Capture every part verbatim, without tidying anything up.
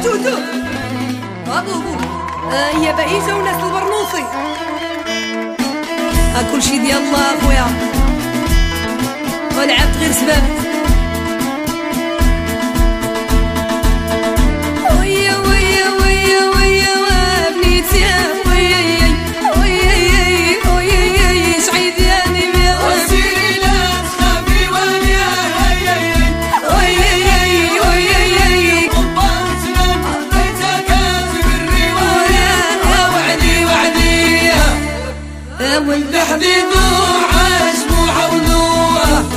دودو ابو يا بعيشه وناس البرنوصي كل شي ديال الله خويا ولعبت غير سباب ويا ويا ويا ويا وبنيتي ويا ويا ويا سعيد يا نبي وسيري لا تخافي ويا ويا ويا قبرتنا عطيتك تبري ويا وعدي وعدي يا ولد حبيبه عاش وعودوه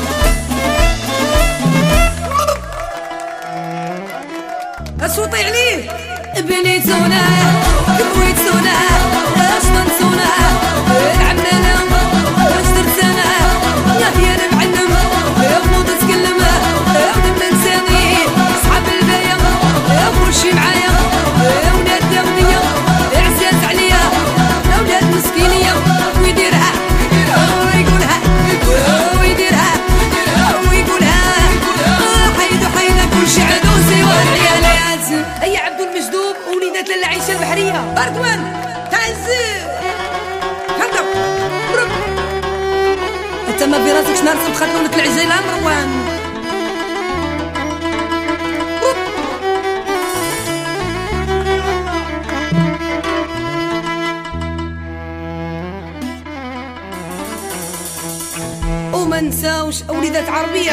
صوتي عليه بنيتونا كويتونا اش ننسونا العمنا اش درتنا يا هي انا معلم يا بنوض تكلم يا ولد نساني صحاب البايا يا كلشي معايا يا ولاد داودية عزاز عليا يا ولاد مسكينية ويديرها ويقولها ويديرها ويقولها حيدو حيدو كلشي عدوسي والعيالات هيا عبدو المجدوب ووليدات العيشه البحريه باردوان تعز هكا برب انت ما في راسك شنو رسم تخاطروا لك العجيله مروان وما نساوش وليدات عربيه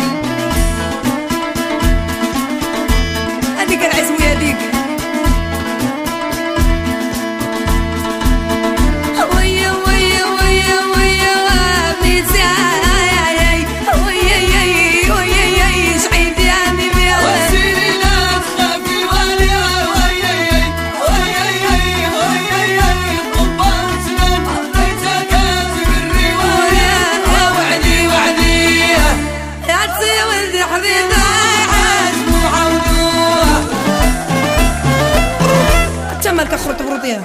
هذيك العزوية هذيك ويا ويا ويا ويا بنيتي ويا ويا سعيد يا نبي وسيري لا تخافي ويا ويا ويا ويا قبرتنا عطيتك تبري ويا وعدي وعدي يا عزي ولدي حبيبي مالك خرط بروطيها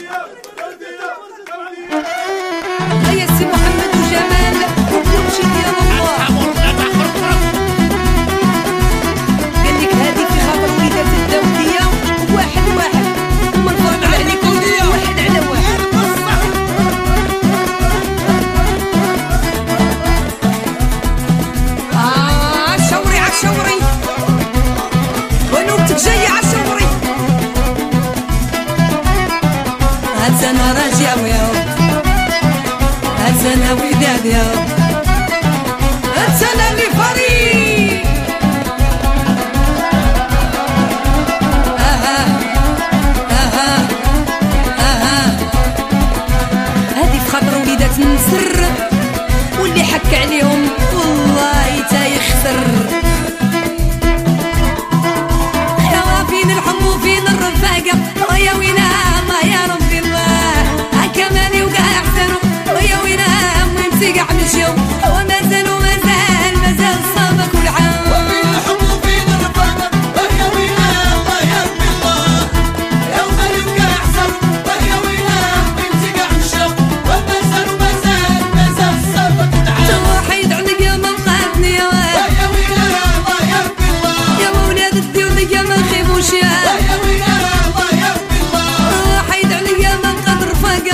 هيا سي محمد وجمال وكلشي ديال الله قال لك هذه في خاطر وليدات الداودية واحد واحد ومن فرض عليكم واحد على واحد آه عالشوري عالشوري ونوبتك جاية عالشوري هاتسنا راجع وياو هاتسنا وداد ياو هاتسنا اللي فريق اها اها اها هذه في خاطر وليدات النسر واللي حك عليهم والله تا يخسر يا فين الحب وفين الرفاقة ويا وينا ما يا رب كمالي وقاع احسنوا ويا وينام ويمسي قاع مشيو وما زالوا ما زال ما زال صابك والعام وفين الحب وفين الرفاقة ويا وينام ويا رب الله يوم يبقى احسن ويا وينام ويمسي قاع مشيو وما زالوا ما زال ما زال صابك والعام توحيد عليك يا ما بقاتني يا ويا وينام ويا رب الله يا ولاد الديولية ما نخيبوش يا ويا وينام ويا رب الله توحيد عليك يا ما بقات رفاقة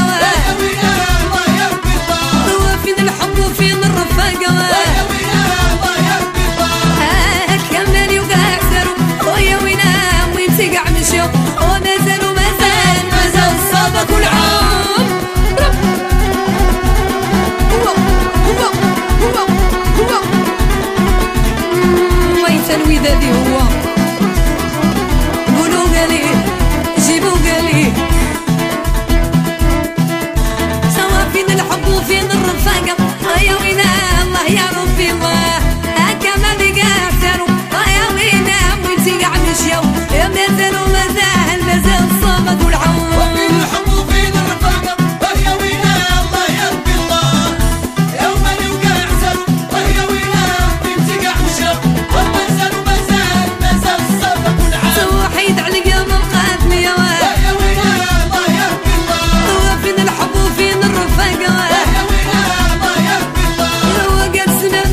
وما زالوا ما زال ما زال صابك والعام هو هو هو هو ميت الودادي هو قولوا قالي جيبوا قالي سوا فين الحب وفين الرفاقة يا وينا الله يا ربي الله هكا ما بقى احسنوا يا وينا ويمسي قاع مشيو يا ما زالوا ما زال ما زال صامد والعون وفين الحب وفين الرفاقة ويا وينا الله يا رب الله يوم يوقع احسن ويا وينا ويمسي قاع مشيو وما زالوا ما زال ما زال صابك والعام توحيد عليك يا ما بقاتني يا ويا وينا الله يا رب الله وفين الحب وفين الرفاقة ويا وينا الله يا رب الله وقد سنة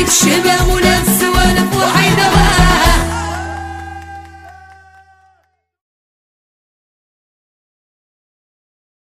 الشباب وناس سوالف وحيدة